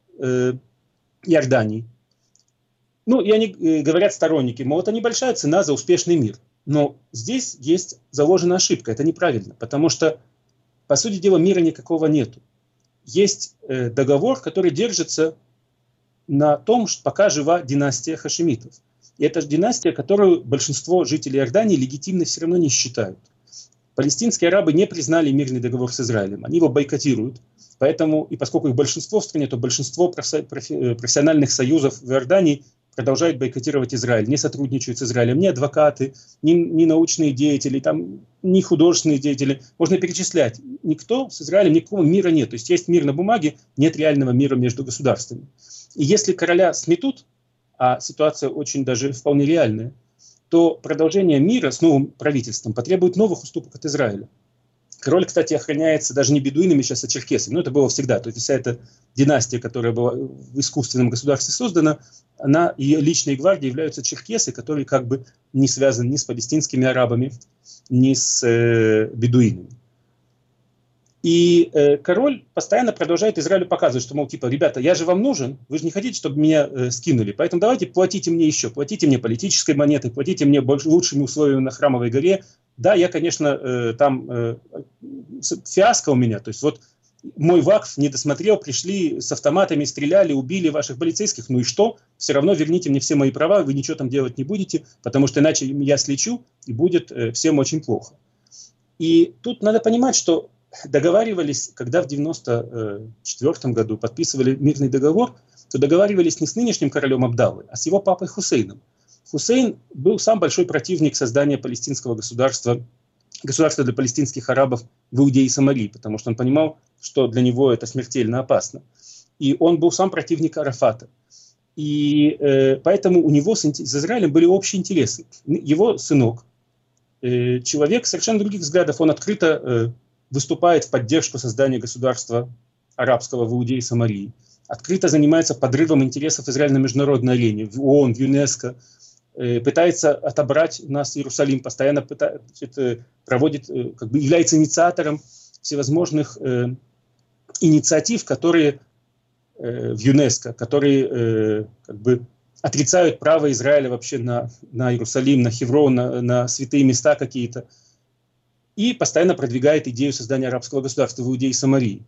Иордании. И они говорят, сторонники, это небольшая цена за успешный мир. Но здесь есть заложена ошибка, это неправильно, потому что, по сути дела, мира никакого нету. Есть договор, который держится на том, что пока жива династия хашемитов. И это династия, которую большинство жителей Иордании легитимной все равно не считают. Палестинские арабы не признали мирный договор с Израилем, они его бойкотируют. Поэтому, и поскольку их большинство в стране, то большинство профессиональных союзов в Иордании продолжают бойкотировать Израиль, не сотрудничают с Израилем ни адвокаты, ни научные деятели, ни художественные деятели. Можно перечислять. Никто с Израилем, никакого мира нет. То есть мир на бумаге, нет реального мира между государствами. И если короля сметут, а ситуация очень даже вполне реальная, то продолжение мира с новым правительством потребует новых уступок от Израиля. Король, кстати, охраняется даже не бедуинами сейчас, а черкесами. Это было всегда. То есть вся эта династия, которая была в искусственном государстве создана, ее личной гвардией являются черкесы, которые не связаны ни с палестинскими арабами, ни с бедуинами. И король постоянно продолжает Израилю показывать, что, ребята, я же вам нужен, вы же не хотите, чтобы меня скинули, поэтому давайте платите мне еще, платите мне политической монетой, платите мне лучшими условиями на Храмовой горе. Да, я, конечно, там фиаско у меня, то есть мой вакф не досмотрел, пришли с автоматами, стреляли, убили ваших полицейских, и что? Все равно верните мне все мои права, вы ничего там делать не будете, потому что иначе я слечу, и будет всем очень плохо. И тут надо понимать, что договаривались, когда в 1994 году подписывали мирный договор, то договаривались не с нынешним королем Абдаллой, а с его папой Хусейном. Хусейн был сам большой противник создания палестинского государства для палестинских арабов в Иудее и Самарии, потому что он понимал, что для него это смертельно опасно. И он был сам противник Арафата. И поэтому у него с Израилем были общие интересы. Его сынок, человек совершенно других взглядов, он открыто выступает в поддержку создания государства арабского в Иудее и Самарии, открыто занимается подрывом интересов Израиля на международной арене, в ООН, в ЮНЕСКО, пытается отобрать у нас Иерусалим, постоянно проводит, является инициатором всевозможных инициатив, которые в ЮНЕСКО, которые отрицают право Израиля вообще на Иерусалим, на Хеврон, на святые места какие-то, и постоянно продвигает идею создания арабского государства в Иудее и Самарии.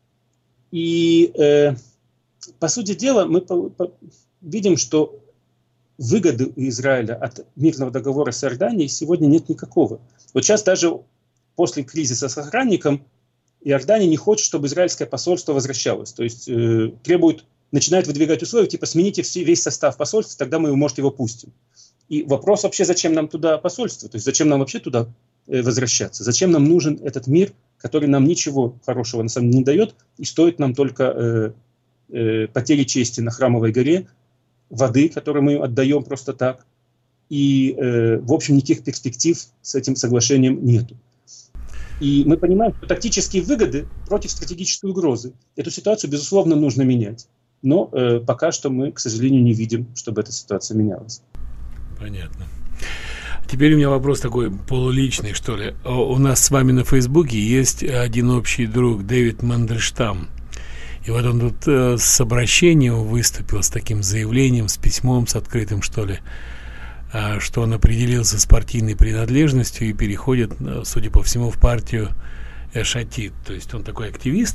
И, по сути дела, мы видим, что выгоды у Израиля от мирного договора с Иорданией сегодня нет никакого. Вот сейчас даже после кризиса с охранником Иордания не хочет, чтобы израильское посольство возвращалось. То есть начинает выдвигать условия, типа смените весь состав посольства, тогда мы, может, его пустим. И вопрос вообще, зачем нам туда посольство? То есть зачем нам вообще туда возвращаться? Зачем нам нужен этот мир, который нам ничего хорошего на самом деле не дает, и стоит нам только потери чести на Храмовой горе, воды, которую мы отдаем просто так, и, в общем, никаких перспектив с этим соглашением нету. И мы понимаем, что тактические выгоды против стратегической угрозы. Эту ситуацию, безусловно, нужно менять. Но пока что мы, к сожалению, не видим, чтобы эта ситуация менялась. Понятно. Теперь у меня вопрос такой полуличный, что ли. У нас с вами на Фейсбуке есть один общий друг, Дэвид Мандельштам. И вот он тут с обращением выступил, с таким заявлением, с письмом, с открытым, что ли, что он определился с партийной принадлежностью и переходит, судя по всему, в партию Эш Атид. То есть он такой активист.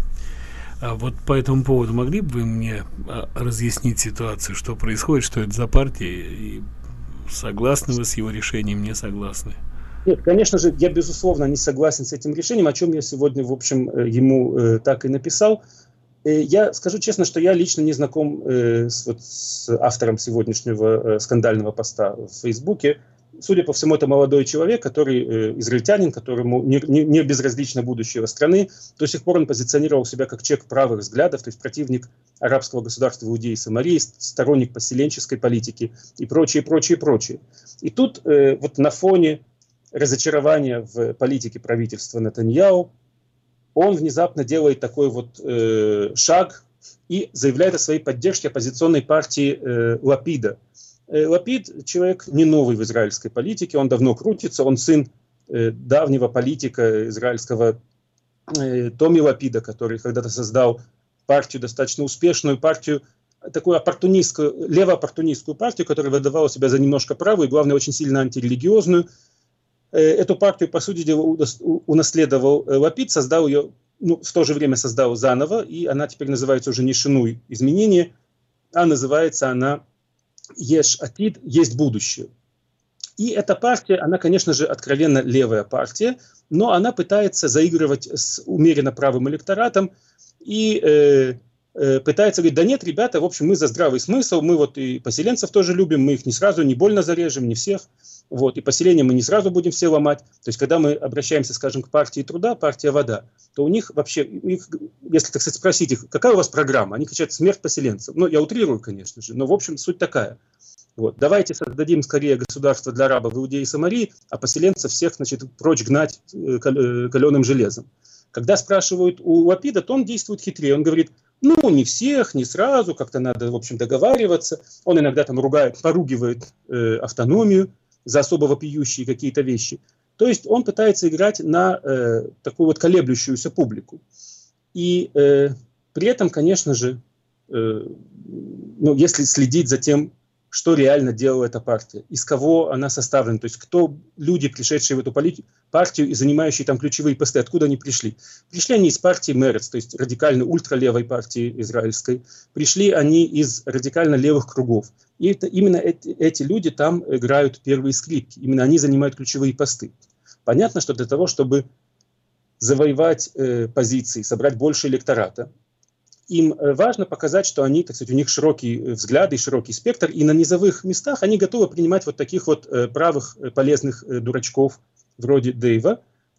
А вот по этому поводу могли бы вы мне разъяснить ситуацию, что происходит, что это за партия, и согласны вы с его решением, не согласны? Нет, конечно же, я безусловно не согласен с этим решением, о чем я сегодня, в общем, ему так и написал. Я скажу честно, что я лично не знаком с автором сегодняшнего скандального поста в Фейсбуке. Судя по всему, это молодой человек, который израильтянин, которому не безразлично будущее страны. До сих пор он позиционировал себя как человек правых взглядов, то есть противник арабского государства в Иудее и Самарии, сторонник поселенческой политики и прочее, прочее, прочее. И тут вот на фоне разочарования в политике правительства Нетаньяху он внезапно делает такой вот шаг и заявляет о своей поддержке оппозиционной партии Лапида. Лапид человек не новый в израильской политике, он давно крутится, он сын давнего политика израильского Томи Лапида, который когда-то создал партию, достаточно успешную партию, такую оппортунистскую, левооппортунистскую партию, которая выдавала себя за немножко правую и, главное, очень сильно антирелигиозную. Эту партию, по сути дела, унаследовал Лапид, создал ее, в то же время создал заново, и она теперь называется уже не Шинуй изменение, а называется она Еш Атид, есть будущее. И эта партия, она, конечно же, откровенно левая партия, но она пытается заигрывать с умеренно правым электоратом и пытается говорить, да нет, ребята, в общем, мы за здравый смысл, мы вот и поселенцев тоже любим, мы их не сразу, не больно зарежем, не всех, вот, и поселения мы не сразу будем все ломать. То есть, когда мы обращаемся, скажем, к партии труда, партия вода, то у них вообще, если, так сказать, спросить их, какая у вас программа, они кричат «смерть поселенцев». Ну, я утрирую, конечно же, но, в общем, суть такая. Вот, давайте создадим скорее государство для арабов в Иудее и Самарии, а поселенцев всех, значит, прочь гнать каленым железом. Когда спрашивают у Лапида, то он действует хитрее, он говорит, не всех, не сразу, как-то надо, в общем, договариваться. Он иногда там поругивает автономию за особо вопиющие какие-то вещи. То есть он пытается играть на такую вот колеблющуюся публику. И при этом, конечно же, если следить за тем, что реально делала эта партия, из кого она составлена, то есть кто люди, пришедшие в эту партию и занимающие там ключевые посты, откуда они пришли. Пришли они из партии Мерец, то есть радикально ультралевой партии израильской, пришли они из радикально левых кругов. И это, именно эти люди там играют первые скрипки, именно они занимают ключевые посты. Понятно, что для того, чтобы завоевать позиции, собрать больше электората, им важно показать, что они, так сказать, у них широкие взгляды, широкий спектр, и на низовых местах они готовы принимать вот таких вот правых, полезных дурачков, вроде Дэйва,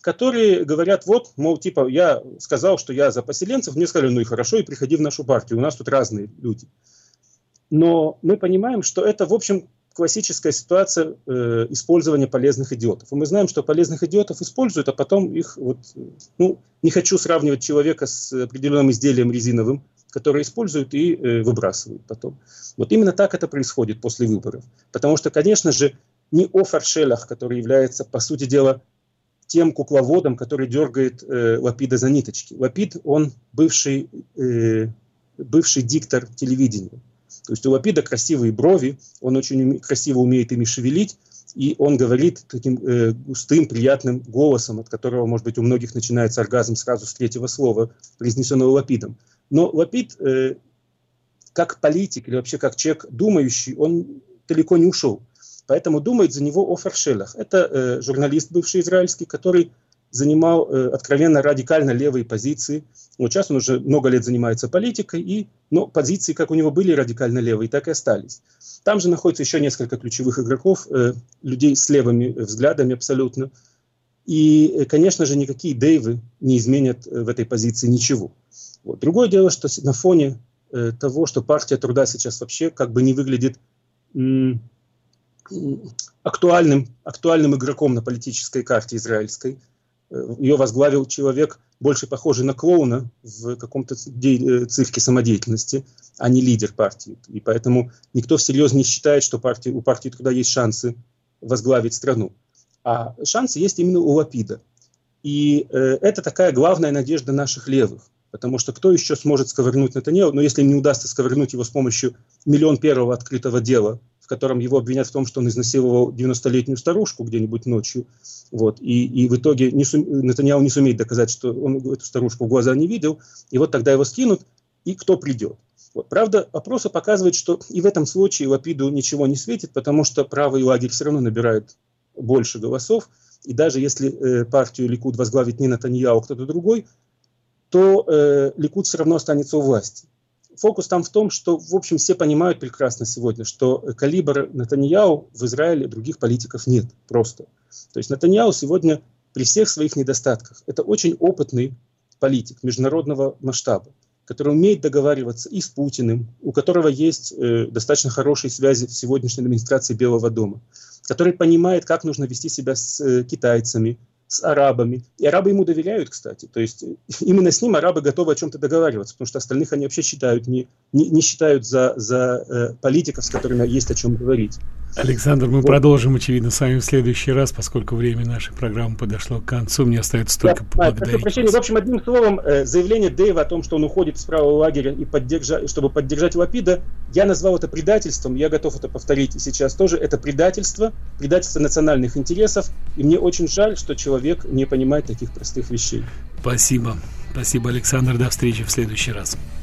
которые говорят, вот, мол, типа, я сказал, что я за поселенцев, мне сказали, ну и хорошо, и приходи в нашу партию, у нас тут разные люди. Но мы понимаем, что это, в общем, классическая ситуация использования полезных идиотов. И мы знаем, что полезных идиотов используют, а потом их, вот, ну, не хочу сравнивать человека с определенным изделием резиновым, которое используют и выбрасывают потом. Вот именно так это происходит после выборов. Потому что, конечно же, не Офер Шелах, который является, по сути дела, тем кукловодом, который дергает Лапида за ниточки. Лапид, он бывший диктор телевидения. То есть у Лапида красивые брови, он очень красиво умеет ими шевелить, и он говорит таким густым, приятным голосом, от которого, может быть, у многих начинается оргазм сразу с третьего слова, произнесенного Лапидом. Но Лапид, как политик или вообще как человек думающий, он далеко не ушел. Поэтому думает за него Офер Шелах. Это журналист бывший израильский, который занимал откровенно радикально левые позиции. Вот сейчас он уже много лет занимается политикой, но позиции, как у него были радикально левые, так и остались. Там же находится еще несколько ключевых игроков, людей с левыми взглядами абсолютно. И, конечно же, никакие Дейвы не изменят в этой позиции ничего. Вот. Другое дело, что на фоне того, что партия труда сейчас вообще как бы не выглядит актуальным игроком на политической карте израильской. Ее возглавил человек, больше похожий на клоуна в каком-то цирке самодеятельности, а не лидер партии. И поэтому никто всерьез не считает, что у партии труда есть шансы возглавить страну. А шансы есть именно у Лапида. И это такая главная надежда наших левых. Потому что кто еще сможет сковырнуть Нетаньяху, но если им не удастся сковырнуть его с помощью 1,1 открытого дела, в котором его обвинят в том, что он изнасиловал 90-летнюю старушку где-нибудь ночью, вот, и в итоге Нетаньяху не сумеет доказать, что он эту старушку в глаза не видел, и вот тогда его скинут, и кто придет. Вот. Правда, опросы показывают, что и в этом случае Лапиду ничего не светит, потому что правый лагерь все равно набирает больше голосов, и даже если партию Ликуд возглавит не Нетаньяху, а кто-то другой, то Ликуд все равно останется у власти. Фокус там в том, что, в общем, все понимают прекрасно сегодня, что калибра Нетаньяху в Израиле других политиков нет просто. То есть Нетаньяху сегодня при всех своих недостатках это очень опытный политик международного масштаба, который умеет договариваться и с Путиным, у которого есть достаточно хорошие связи в сегодняшней администрации Белого дома, который понимает, как нужно вести себя с китайцами, с арабами. И арабы ему доверяют, кстати. То есть именно с ним арабы готовы о чем-то договариваться, потому что остальных они вообще считают, не считают за политиков, с которыми есть о чем говорить. Александр, мы продолжим, очевидно, с вами в следующий раз, поскольку время нашей программы подошло к концу. Мне остается только поблагодарить. Прошу прощения. В общем, одним словом, заявление Дейва о том, что он уходит с правого лагеря, чтобы поддержать Лапида, я назвал это предательством. Я готов это повторить и сейчас тоже. Это предательство национальных интересов. И мне очень жаль, что человек не понимает таких простых вещей. Спасибо. Спасибо, Александр. До встречи в следующий раз.